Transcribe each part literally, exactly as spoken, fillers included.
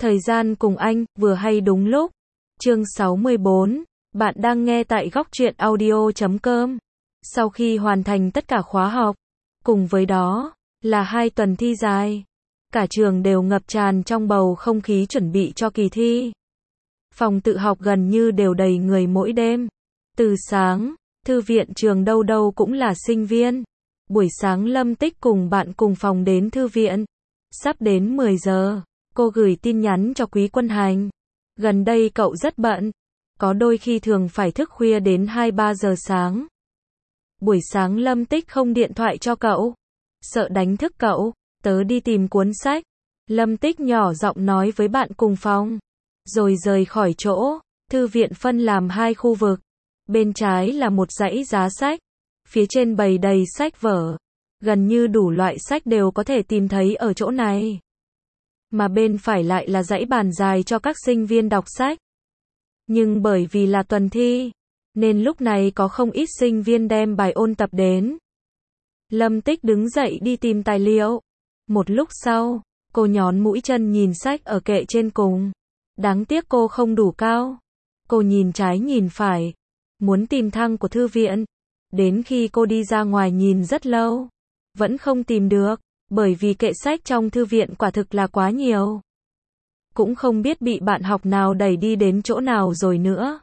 Thời gian cùng anh, vừa hay đúng lúc. Chương sáu mươi bốn, bạn đang nghe tại góc truyện audio chấm com. Sau khi hoàn thành tất cả khóa học, cùng với đó là hai tuần thi dài, cả trường đều ngập tràn trong bầu không khí chuẩn bị cho kỳ thi. Phòng tự học gần như đều đầy người mỗi đêm. Từ sáng, thư viện trường đâu đâu cũng là sinh viên. Buổi sáng Lâm Tích cùng bạn cùng phòng đến thư viện. Sắp đến mười giờ, cô gửi tin nhắn cho Quý Quân Hành. Gần đây cậu rất bận, có đôi khi thường phải thức khuya đến hai ba giờ sáng. Buổi sáng Lâm Tích không điện thoại cho cậu, sợ đánh thức cậu, tớ đi tìm cuốn sách. Lâm Tích nhỏ giọng nói với bạn cùng phòng, rồi rời khỏi chỗ. Thư viện phân làm hai khu vực. Bên trái là một dãy giá sách, phía trên bày đầy sách vở. Gần như đủ loại sách đều có thể tìm thấy ở chỗ này. Mà bên phải lại là dãy bàn dài cho các sinh viên đọc sách. Nhưng bởi vì là tuần thi, nên lúc này có không ít sinh viên đem bài ôn tập đến. Lâm Tích đứng dậy đi tìm tài liệu. Một lúc sau, cô nhón mũi chân nhìn sách ở kệ trên cùng. Đáng tiếc cô không đủ cao. Cô nhìn trái nhìn phải, muốn tìm thang của thư viện. Đến khi cô đi ra ngoài nhìn rất lâu, vẫn không tìm được, bởi vì kệ sách trong thư viện quả thực là quá nhiều. Cũng không biết bị bạn học nào đẩy đi đến chỗ nào rồi nữa.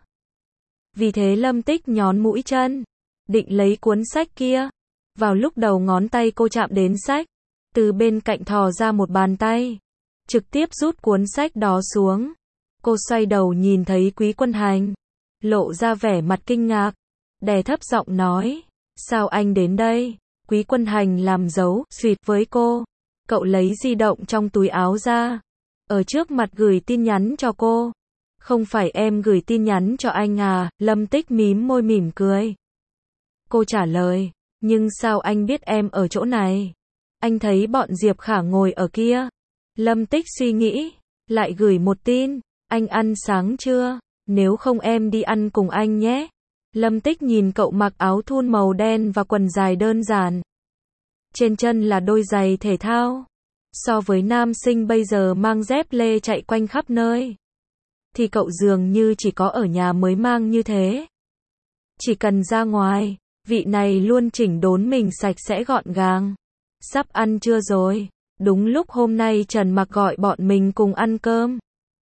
Vì thế Lâm Tích nhón mũi chân, định lấy cuốn sách kia. Vào lúc đầu ngón tay cô chạm đến sách, từ bên cạnh thò ra một bàn tay, trực tiếp rút cuốn sách đó xuống. Cô xoay đầu nhìn thấy Quý Quân Hành, lộ ra vẻ mặt kinh ngạc, đè thấp giọng nói, sao anh đến đây? Quý Quân Hành làm dấu, xuyệt với cô. Cậu lấy di động trong túi áo ra, ở trước mặt gửi tin nhắn cho cô. Không phải em gửi tin nhắn cho anh à? Lâm Tích mím môi mỉm cười. Cô trả lời, nhưng sao anh biết em ở chỗ này? Anh thấy bọn Diệp Khả ngồi ở kia. Lâm Tích suy nghĩ, lại gửi một tin, anh ăn sáng chưa? Nếu không em đi ăn cùng anh nhé. Lâm Tích nhìn cậu mặc áo thun màu đen và quần dài đơn giản. Trên chân là đôi giày thể thao. So với nam sinh bây giờ mang dép lê chạy quanh khắp nơi, thì cậu dường như chỉ có ở nhà mới mang như thế. Chỉ cần ra ngoài, vị này luôn chỉnh đốn mình sạch sẽ gọn gàng. Sắp ăn trưa rồi. Đúng lúc hôm nay Trần Mặc gọi bọn mình cùng ăn cơm.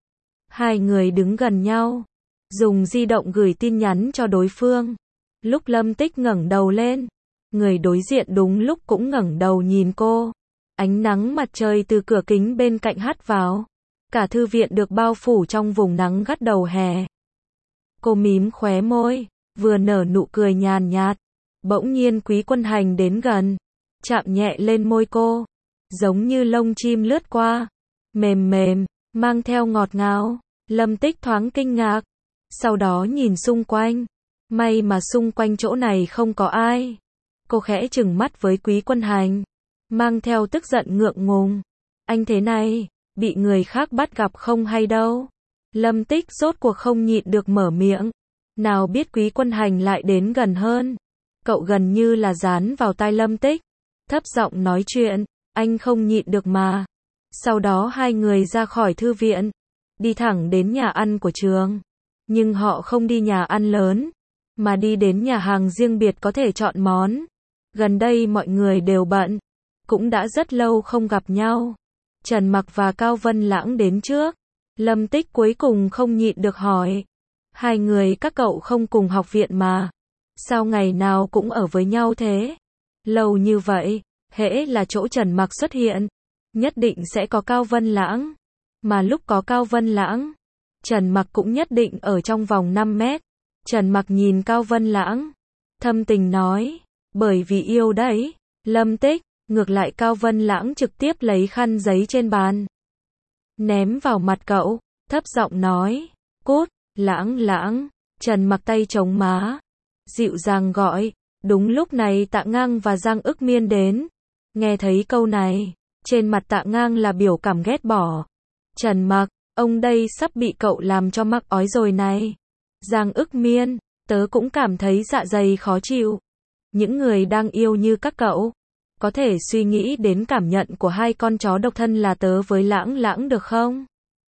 Hai người đứng gần nhau, dùng di động gửi tin nhắn cho đối phương. Lúc Lâm Tích ngẩng đầu lên, người đối diện đúng lúc cũng ngẩng đầu nhìn cô. Ánh nắng mặt trời từ cửa kính bên cạnh hắt vào. Cả thư viện được bao phủ trong vùng nắng gắt đầu hè. Cô mím khóe môi, vừa nở nụ cười nhàn nhạt. Bỗng nhiên Quý Quân Hành đến gần, chạm nhẹ lên môi cô, giống như lông chim lướt qua, mềm mềm, mang theo ngọt ngào. Lâm Tích thoáng kinh ngạc, sau đó nhìn xung quanh. May mà xung quanh chỗ này không có ai. Cô khẽ trừng mắt với Quý Quân Hành, mang theo tức giận ngượng ngùng. Anh thế này, bị người khác bắt gặp không hay đâu. Lâm Tích rốt cuộc không nhịn được mở miệng. Nào biết Quý Quân Hành lại đến gần hơn. Cậu gần như là dán vào tai Lâm Tích, thấp giọng nói chuyện, anh không nhịn được mà. Sau đó hai người ra khỏi thư viện, đi thẳng đến nhà ăn của trường. Nhưng họ không đi nhà ăn lớn, mà đi đến nhà hàng riêng biệt có thể chọn món. Gần đây mọi người đều bận, cũng đã rất lâu không gặp nhau. Trần Mặc và Cao Vân Lãng đến trước. Lâm Tích cuối cùng không nhịn được hỏi, hai người các cậu không cùng học viện mà? Sao ngày nào cũng ở với nhau thế? Lâu như vậy, hễ là chỗ Trần Mặc xuất hiện, nhất định sẽ có Cao Vân Lãng. Mà lúc có Cao Vân Lãng, Trần Mặc cũng nhất định ở trong vòng năm mét. Trần Mặc nhìn Cao Vân Lãng, thâm tình nói, bởi vì yêu đấy. Lâm Tích, ngược lại Cao Vân Lãng trực tiếp lấy khăn giấy trên bàn, ném vào mặt cậu, thấp giọng nói, cút, Lãng Lãng. Trần Mặc tay chống má, dịu dàng gọi. Đúng lúc này Tạ Ngang và Giang Ức Miên đến. Nghe thấy câu này, trên mặt Tạ Ngang là biểu cảm ghét bỏ. Trần Mặc, ông đây sắp bị cậu làm cho mắc ói rồi này. Giang Ức Miên, tớ cũng cảm thấy dạ dày khó chịu. Những người đang yêu như các cậu, có thể suy nghĩ đến cảm nhận của hai con chó độc thân là tớ với Lãng Lãng được không?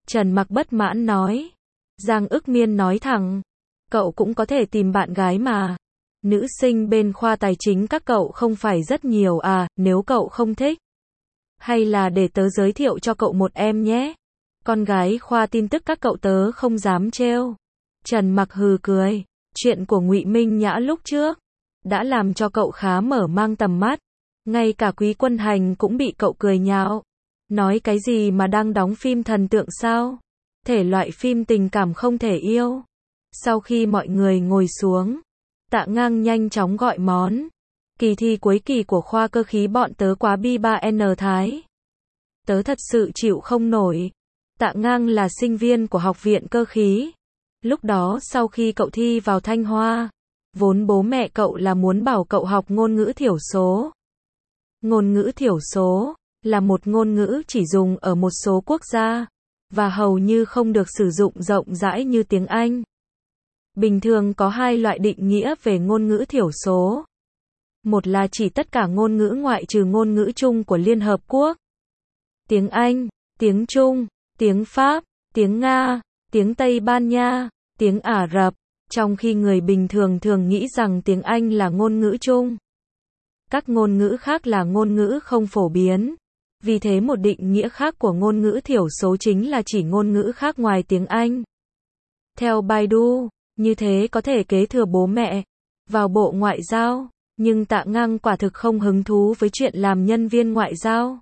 Trần Mặc bất mãn nói. Giang Ức Miên nói thẳng. Cậu cũng có thể tìm bạn gái mà. Nữ sinh bên khoa tài chính các cậu không phải rất nhiều à, nếu cậu không thích. Hay là để tớ giới thiệu cho cậu một em nhé. Con gái khoa tin tức các cậu tớ không dám trêu. Trần Mặc hừ cười. Chuyện của Ngụy Minh Nhã lúc trước đã làm cho cậu khá mở mang tầm mắt. Ngay cả Quý Quân Hành cũng bị cậu cười nhạo. Nói cái gì mà đang đóng phim thần tượng sao? Thể loại phim tình cảm không thể yêu. Sau khi mọi người ngồi xuống, Tạ Ngang nhanh chóng gọi món. Kỳ thi cuối kỳ của khoa cơ khí bọn tớ quá bi ba N Thái. Tớ thật sự chịu không nổi. Tạ Ngang là sinh viên của học viện cơ khí. Lúc đó sau khi cậu thi vào Thanh Hoa, vốn bố mẹ cậu là muốn bảo cậu học ngôn ngữ thiểu số. Ngôn ngữ thiểu số là một ngôn ngữ chỉ dùng ở một số quốc gia, và hầu như không được sử dụng rộng rãi như tiếng Anh. Bình thường có hai loại định nghĩa về ngôn ngữ thiểu số. Một là chỉ tất cả ngôn ngữ ngoại trừ ngôn ngữ chung của Liên Hợp Quốc. Tiếng Anh, tiếng Trung, tiếng Pháp, tiếng Nga, tiếng Tây Ban Nha, tiếng Ả Rập, trong khi người bình thường thường nghĩ rằng tiếng Anh là ngôn ngữ chung. Các ngôn ngữ khác là ngôn ngữ không phổ biến. Vì thế một định nghĩa khác của ngôn ngữ thiểu số chính là chỉ ngôn ngữ khác ngoài tiếng Anh. Theo Baidu, như thế có thể kế thừa bố mẹ vào Bộ Ngoại giao, nhưng Tạ Ngang quả thực không hứng thú với chuyện làm nhân viên ngoại giao.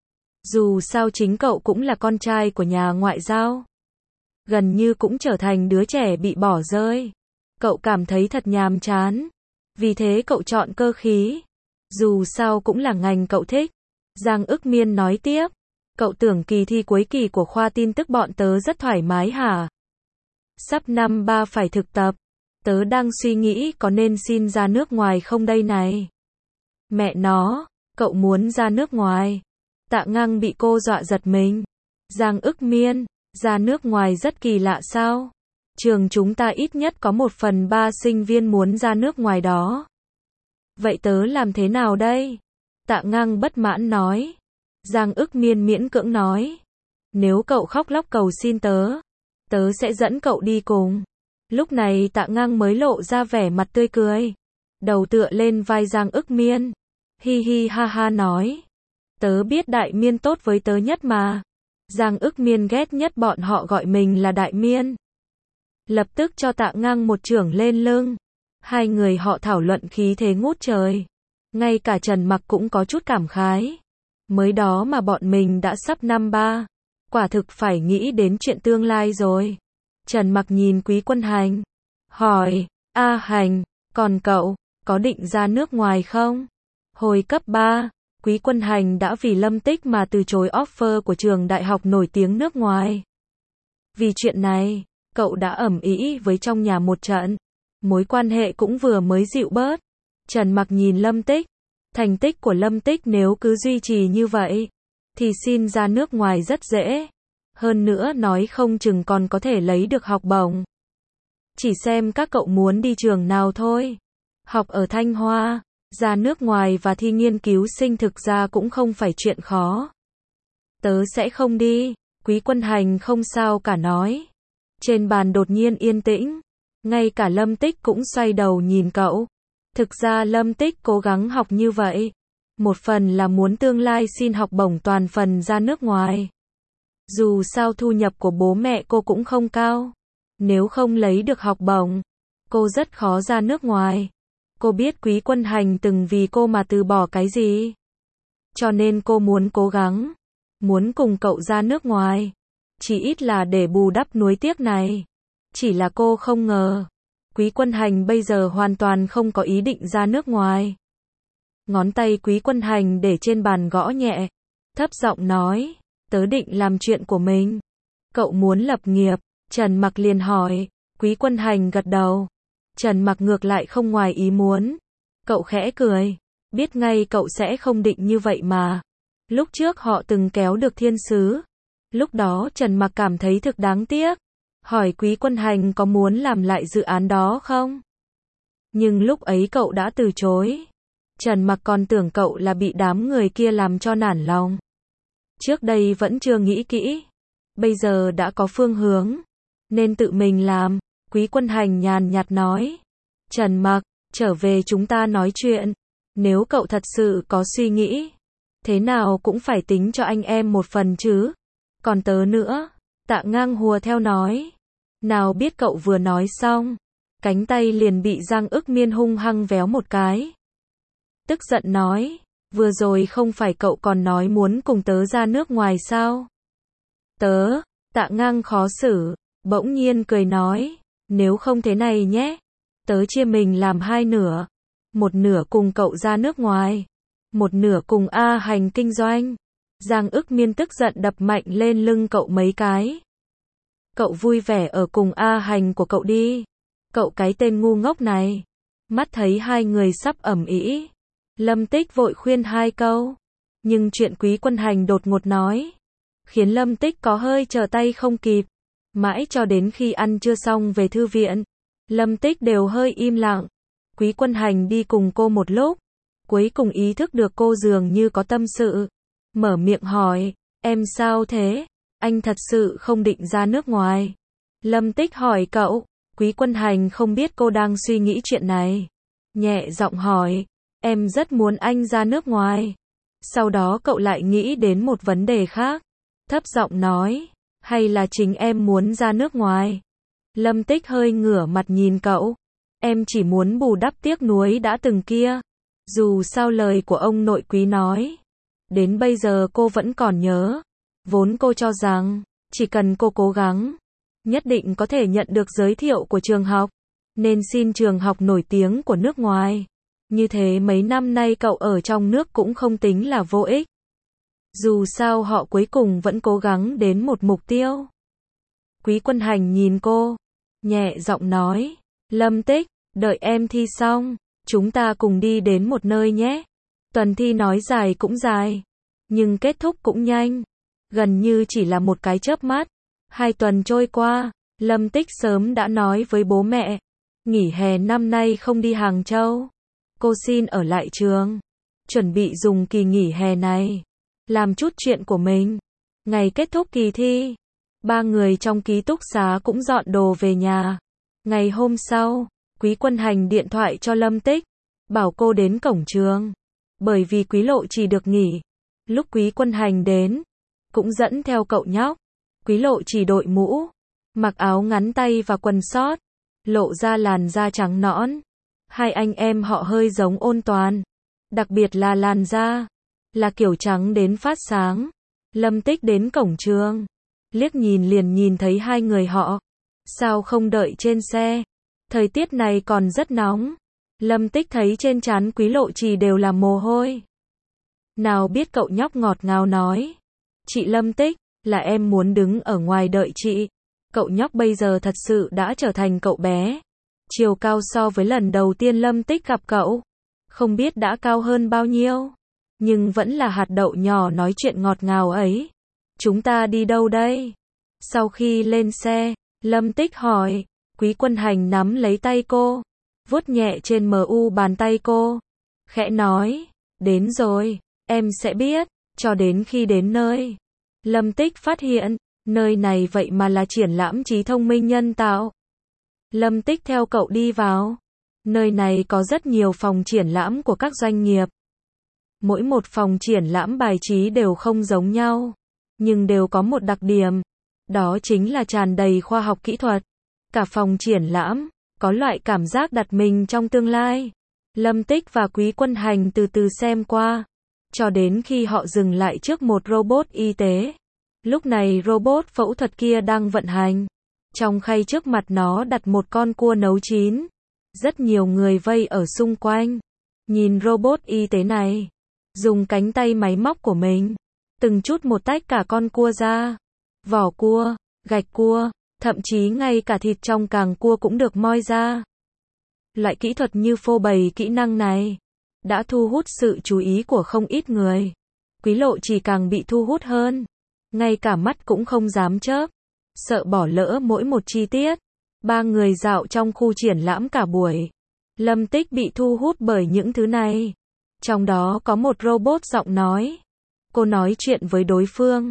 Dù sao chính cậu cũng là con trai của nhà ngoại giao. Gần như cũng trở thành đứa trẻ bị bỏ rơi. Cậu cảm thấy thật nhàm chán. Vì thế cậu chọn cơ khí. Dù sao cũng là ngành cậu thích. Giang Ức Miên nói tiếp. Cậu tưởng kỳ thi cuối kỳ của khoa tin tức bọn tớ rất thoải mái hả? Sắp năm ba phải thực tập. Tớ đang suy nghĩ có nên xin ra nước ngoài không đây này. Mẹ nó, cậu muốn ra nước ngoài. Tạ Ngang bị cô dọa giật mình. Giang Ức Miên, ra nước ngoài rất kỳ lạ sao? Trường chúng ta ít nhất có một phần ba sinh viên muốn ra nước ngoài đó. Vậy tớ làm thế nào đây? Tạ Ngang bất mãn nói. Giang Ức Miên miễn cưỡng nói. Nếu cậu khóc lóc cầu xin tớ, tớ sẽ dẫn cậu đi cùng. Lúc này Tạ Ngang mới lộ ra vẻ mặt tươi cười. Đầu tựa lên vai Giang Ức Miên. Hi hi ha ha nói. Tớ biết Đại Miên tốt với tớ nhất mà. Giang Ức Miên ghét nhất bọn họ gọi mình là Đại Miên. Lập tức cho Tạ Ngang một chưởng lên lưng. Hai người họ thảo luận khí thế ngút trời. Ngay cả Trần Mặc cũng có chút cảm khái. Mới đó mà bọn mình đã sắp năm ba. Quả thực phải nghĩ đến chuyện tương lai rồi. Trần Mặc nhìn Quý Quân Hành. Hỏi, A Hành, còn cậu, có định ra nước ngoài không? Hồi cấp ba, Quý Quân Hành đã vì Lâm Tích mà từ chối offer của trường đại học nổi tiếng nước ngoài. Vì chuyện này, cậu đã ầm ĩ với trong nhà một trận. Mối quan hệ cũng vừa mới dịu bớt. Trần Mặc nhìn Lâm Tích. Thành tích của Lâm Tích nếu cứ duy trì như vậy, thì xin ra nước ngoài rất dễ. Hơn nữa nói không chừng còn có thể lấy được học bổng. Chỉ xem các cậu muốn đi trường nào thôi. Học ở Thanh Hoa, ra nước ngoài và thi nghiên cứu sinh thực ra cũng không phải chuyện khó. Tớ sẽ không đi. Quý Quân Hành không sao cả nói. Trên bàn đột nhiên yên tĩnh. Ngay cả Lâm Tích cũng xoay đầu nhìn cậu. Thực ra Lâm Tích cố gắng học như vậy. Một phần là muốn tương lai xin học bổng toàn phần ra nước ngoài. Dù sao thu nhập của bố mẹ cô cũng không cao. Nếu không lấy được học bổng, cô rất khó ra nước ngoài. Cô biết Quý Quân Hành từng vì cô mà từ bỏ cái gì. Cho nên cô muốn cố gắng. Muốn cùng cậu ra nước ngoài. Chỉ ít là để bù đắp nuối tiếc này. Chỉ là cô không ngờ. Quý Quân Hành bây giờ hoàn toàn không có ý định ra nước ngoài. Ngón tay Quý Quân Hành để trên bàn gõ nhẹ. Thấp giọng nói. Tớ định làm chuyện của mình. Cậu muốn lập nghiệp. Trần Mặc liền hỏi. Quý Quân Hành gật đầu. Trần Mặc ngược lại không ngoài ý muốn. Cậu khẽ cười. Biết ngay cậu sẽ không định như vậy mà. Lúc trước họ từng kéo được thiên sứ. Lúc đó Trần Mặc cảm thấy thực đáng tiếc. Hỏi Quý Quân Hành có muốn làm lại dự án đó không? Nhưng lúc ấy cậu đã từ chối. Trần Mặc còn tưởng cậu là bị đám người kia làm cho nản lòng. Trước đây vẫn chưa nghĩ kỹ. bây giờ đã có phương hướng, nên tự mình làm. Quý Quân Hành nhàn nhạt nói. Trần Mặc, trở về chúng ta nói chuyện. Nếu cậu thật sự có suy nghĩ, thế nào cũng phải tính cho anh em một phần chứ. Còn tớ nữa, Tạ Ngang hùa theo nói. Nào biết cậu vừa nói xong, cánh tay liền bị Giang Ức Miên hung hăng véo một cái. Tức giận nói, vừa rồi không phải cậu còn nói muốn cùng tớ ra nước ngoài sao? Tớ, Tạ Ngang khó xử, bỗng nhiên cười nói, nếu không thế này nhé, tớ chia mình làm hai nửa, một nửa cùng cậu ra nước ngoài, một nửa cùng A Hành kinh doanh. Giang Ức Miên tức giận đập mạnh lên lưng cậu mấy cái. Cậu vui vẻ ở cùng A Hành của cậu đi. Cậu cái tên ngu ngốc này. Mắt thấy hai người sắp ầm ĩ, Lâm Tích vội khuyên hai câu. Nhưng chuyện Quý Quân Hành đột ngột nói, khiến Lâm Tích có hơi trở tay không kịp. Mãi cho đến khi ăn trưa xong về thư viện, Lâm Tích đều hơi im lặng. Quý Quân Hành đi cùng cô một lúc, cuối cùng ý thức được cô dường như có tâm sự. Mở miệng hỏi, em sao thế? Anh thật sự không định ra nước ngoài? Lâm Tích hỏi cậu. Quý Quân Hành không biết cô đang suy nghĩ chuyện này. Nhẹ giọng hỏi, em rất muốn anh ra nước ngoài. Sau đó cậu lại nghĩ đến một vấn đề khác. Thấp giọng nói, hay là chính em muốn ra nước ngoài? Lâm Tích hơi ngửa mặt nhìn cậu. Em chỉ muốn bù đắp tiếc nuối đã từng kia. Dù sao lời của ông nội Quý nói, đến bây giờ cô vẫn còn nhớ. Vốn cô cho rằng, chỉ cần cô cố gắng, nhất định có thể nhận được giới thiệu của trường học, nên xin trường học nổi tiếng của nước ngoài. Như thế mấy năm nay cậu ở trong nước cũng không tính là vô ích. Dù sao họ cuối cùng vẫn cố gắng đến một mục tiêu. Quý Quân Hành nhìn cô, nhẹ giọng nói, Lâm Tích, đợi em thi xong, chúng ta cùng đi đến một nơi nhé. Tuần thi nói dài cũng dài, nhưng kết thúc cũng nhanh. Gần như chỉ là một cái chớp mắt. Hai tuần trôi qua, Lâm Tích sớm đã nói với bố mẹ, nghỉ hè năm nay không đi Hàng Châu. Cô xin ở lại trường, chuẩn bị dùng kỳ nghỉ hè này, làm chút chuyện của mình. Ngày kết thúc kỳ thi, ba người trong ký túc xá cũng dọn đồ về nhà. Ngày hôm sau, Quý Quân Hành điện thoại cho Lâm Tích, bảo cô đến cổng trường. Bởi vì Quý Lộ chỉ được nghỉ. Lúc Quý Quân Hành đến, cũng dẫn theo cậu nhóc. Quý Lộ chỉ đội mũ, mặc áo ngắn tay và quần sót, lộ ra làn da trắng nõn. Hai anh em họ hơi giống Ôn Toàn, đặc biệt là làn da, là kiểu trắng đến phát sáng. Lâm Tích đến cổng trường, liếc nhìn liền nhìn thấy hai người họ. Sao không đợi trên xe? Thời tiết này còn rất nóng. Lâm Tích thấy trên trán Quý Lộ Trì đều là mồ hôi. Nào biết cậu nhóc ngọt ngào nói, chị Lâm Tích, là em muốn đứng ở ngoài đợi chị. Cậu nhóc bây giờ thật sự đã trở thành cậu bé. Chiều cao so với lần đầu tiên Lâm Tích gặp cậu, không biết đã cao hơn bao nhiêu, nhưng vẫn là hạt đậu nhỏ nói chuyện ngọt ngào ấy. Chúng ta đi đâu đây? Sau khi lên xe, Lâm Tích hỏi. Quý Quân Hành nắm lấy tay cô, vuốt nhẹ trên mờ u bàn tay cô, khẽ nói, đến rồi, em sẽ biết. Cho đến khi đến nơi, Lâm Tích phát hiện, nơi này vậy mà là triển lãm trí thông minh nhân tạo. Lâm Tích theo cậu đi vào. Nơi này có rất nhiều phòng triển lãm của các doanh nghiệp. Mỗi một phòng triển lãm bài trí đều không giống nhau, nhưng đều có một đặc điểm, đó chính là tràn đầy khoa học kỹ thuật. Cả phòng triển lãm, có loại cảm giác đặt mình trong tương lai. Lâm Tích và Quý Quân Hành từ từ xem qua, cho đến khi họ dừng lại trước một robot y tế. Lúc này robot phẫu thuật kia đang vận hành. Trong khay trước mặt nó đặt một con cua nấu chín. Rất nhiều người vây ở xung quanh, nhìn robot y tế này, dùng cánh tay máy móc của mình, từng chút một tách cả con cua ra. Vỏ cua, gạch cua, thậm chí ngay cả thịt trong càng cua cũng được moi ra. Loại kỹ thuật như phô bày kỹ năng này đã thu hút sự chú ý của không ít người. Quý Lộ chỉ càng bị thu hút hơn, ngay cả mắt cũng không dám chớp, sợ bỏ lỡ mỗi một chi tiết. Ba người dạo trong khu triển lãm cả buổi. Lâm Tích bị thu hút bởi những thứ này. Trong đó có một robot giọng nói. Cô nói chuyện với đối phương,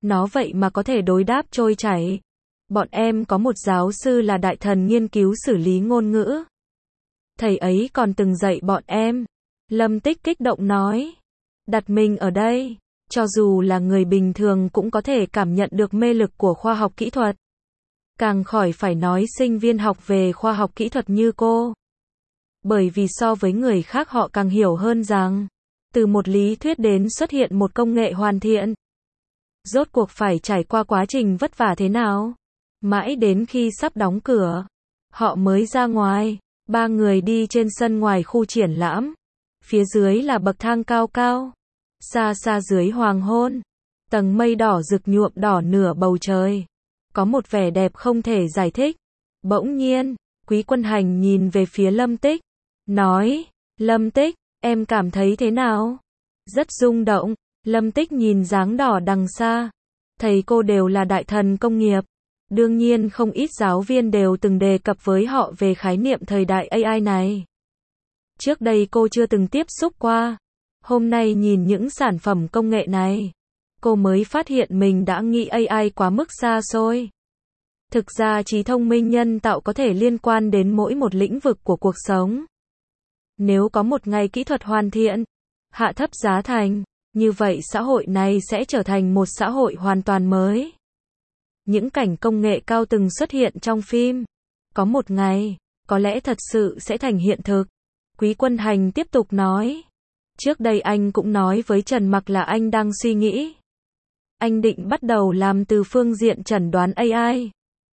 Nó vậy mà có thể đối đáp trôi chảy. Bọn em có một giáo sư là đại thần nghiên cứu xử lý ngôn ngữ. Thầy ấy còn từng dạy bọn em. Lâm Tích kích động nói. Đặt mình ở đây, cho dù là người bình thường cũng có thể cảm nhận được mê lực của khoa học kỹ thuật. Càng khỏi phải nói sinh viên học về khoa học kỹ thuật như cô. Bởi vì so với người khác họ càng hiểu hơn rằng, từ một lý thuyết đến xuất hiện một công nghệ hoàn thiện. Rốt cuộc phải trải qua quá trình vất vả thế nào? Mãi đến khi sắp đóng cửa, họ mới ra ngoài. Ba người đi trên sân ngoài khu triển lãm. Phía dưới là bậc thang cao cao. Xa xa dưới hoàng hôn, tầng mây đỏ rực nhuộm đỏ nửa bầu trời. Có một vẻ đẹp không thể giải thích. Bỗng nhiên, Quý Quân Hành nhìn về phía Lâm Tích. Nói, Lâm Tích, em cảm thấy thế nào? Rất rung động. Lâm Tích nhìn dáng đỏ đằng xa. Thầy cô đều là đại thần công nghiệp. Đương nhiên không ít giáo viên đều từng đề cập với họ về khái niệm thời đại a i này. Trước đây cô chưa từng tiếp xúc qua. Hôm nay nhìn những sản phẩm công nghệ này, cô mới phát hiện mình đã nghĩ a i quá mức xa xôi. Thực ra trí thông minh nhân tạo có thể liên quan đến mỗi một lĩnh vực của cuộc sống. Nếu có một ngày kỹ thuật hoàn thiện, hạ thấp giá thành, như vậy xã hội này sẽ trở thành một xã hội hoàn toàn mới. Những cảnh công nghệ cao từng xuất hiện trong phim, có một ngày, có lẽ thật sự sẽ thành hiện thực. Quý Quân Hành tiếp tục nói. Trước đây anh cũng nói với Trần Mặc là anh đang suy nghĩ. Anh định bắt đầu làm từ phương diện chẩn đoán a i.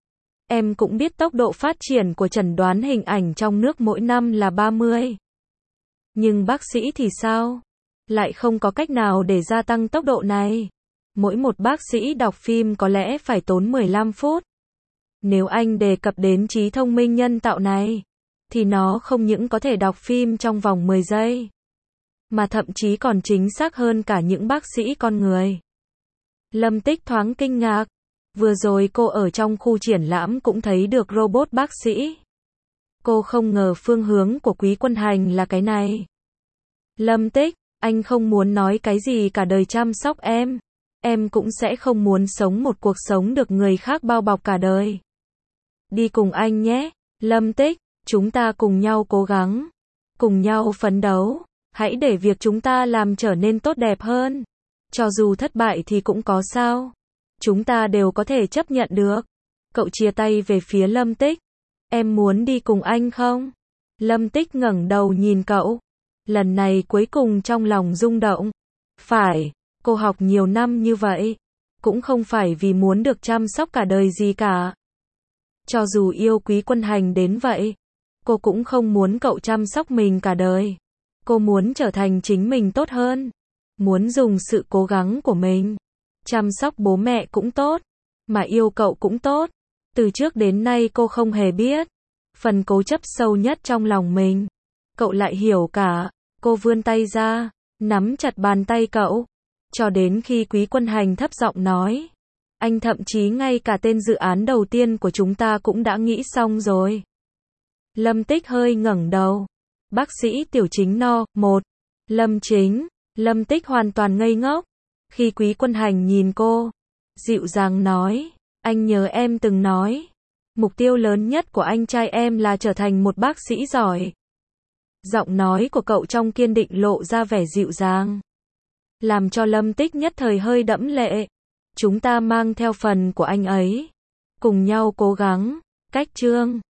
Em cũng biết tốc độ phát triển của chẩn đoán hình ảnh trong nước mỗi năm là ba mươi. Nhưng bác sĩ thì sao? Lại không có cách nào để gia tăng tốc độ này. Mỗi một bác sĩ đọc phim có lẽ phải tốn mười lăm phút. Nếu anh đề cập đến trí thông minh nhân tạo này, thì nó không những có thể đọc phim trong vòng mười giây, mà thậm chí còn chính xác hơn cả những bác sĩ con người. Lâm Tích thoáng kinh ngạc. Vừa rồi cô ở trong khu triển lãm cũng thấy được robot bác sĩ. Cô không ngờ phương hướng của Quý Quân Hành là cái này. Lâm Tích, anh không muốn nói cái gì cả đời chăm sóc em. Em cũng sẽ không muốn sống một cuộc sống được người khác bao bọc cả đời. Đi cùng anh nhé, Lâm Tích, chúng ta cùng nhau cố gắng, cùng nhau phấn đấu. Hãy để việc chúng ta làm trở nên tốt đẹp hơn. Cho dù thất bại thì cũng có sao. Chúng ta đều có thể chấp nhận được. Cậu chia tay về phía Lâm Tích. Em muốn đi cùng anh không? Lâm Tích ngẩng đầu nhìn cậu. Lần này cuối cùng trong lòng rung động. Phải, cô học nhiều năm như vậy, cũng không phải vì muốn được chăm sóc cả đời gì cả. Cho dù yêu Quý Quân Hành đến vậy, cô cũng không muốn cậu chăm sóc mình cả đời. Cô muốn trở thành chính mình tốt hơn. Muốn dùng sự cố gắng của mình chăm sóc bố mẹ cũng tốt, mà yêu cậu cũng tốt. Từ trước đến nay cô không hề biết phần cố chấp sâu nhất trong lòng mình. Cậu lại hiểu cả. Cô vươn tay ra, nắm chặt bàn tay cậu, cho đến khi Quý Quân Hành thấp giọng nói. Anh thậm chí ngay cả tên dự án đầu tiên của chúng ta cũng đã nghĩ xong rồi. Lâm Tích hơi ngẩng đầu. Bác sĩ Tiểu Chính no, một. Lâm Chính. Lâm Tích hoàn toàn ngây ngốc. Khi Quý Quân Hành nhìn cô, dịu dàng nói. Anh nhớ em từng nói, mục tiêu lớn nhất của anh trai em là trở thành một bác sĩ giỏi. Giọng nói của cậu trong kiên định lộ ra vẻ dịu dàng, làm cho Lâm Tích nhất thời hơi đẫm lệ. Chúng ta mang theo phần của anh ấy, cùng nhau cố gắng. Cách chương